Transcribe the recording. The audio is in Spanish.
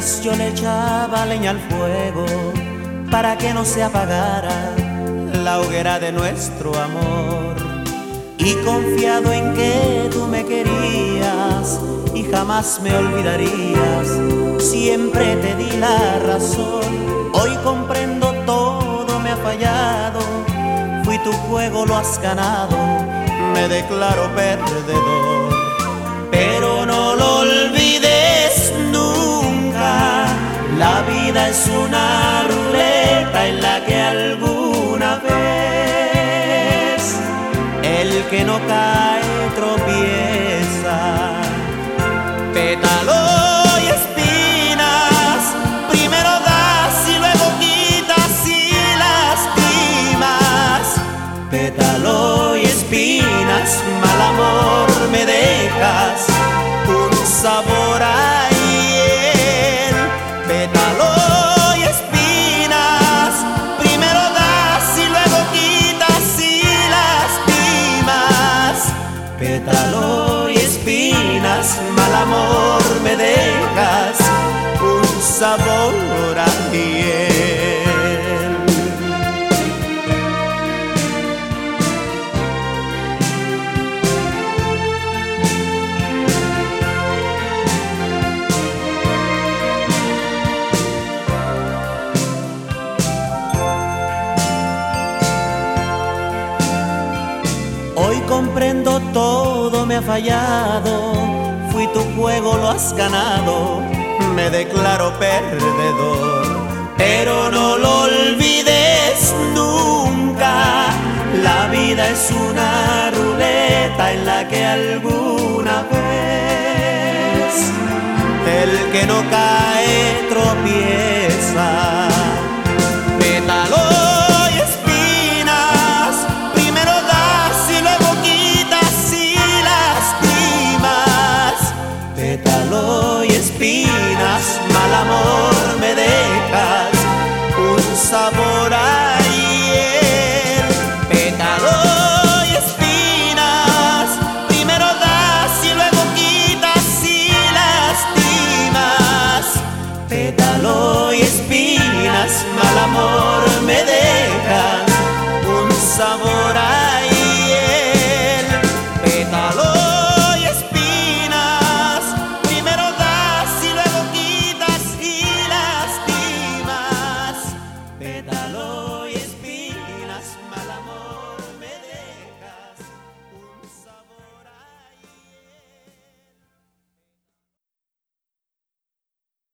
días yo le echaba leña al fuego para que no se apagara la hoguera de nuestro amor. Y confiado en que tú me querías y jamás me olvidarías, siempre te di la razón. Hoy comprendo todo me ha fallado, fui tu juego, lo has ganado, me declaro perdedor. Pero no lo olvides nunca, la vida es una ruleta en la que alguna vez el que no cae tropieza. Pétalo y espinas, primero das y luego quitas y lastimas. Pétalo y espinas, mal amor me dejas un sabor a hiel. Pétalo y espinas, primero das y luego quitas y lastimas. Pétalo y espinas, mal amor me dejas un sabor a hiel. Hoy comprendo todo me ha fallado, fui tu juego, lo has ganado, me declaro perdedor. Pero no lo olvides nunca, la vida es una ruleta en la que alguna vez el que no cae tropieza.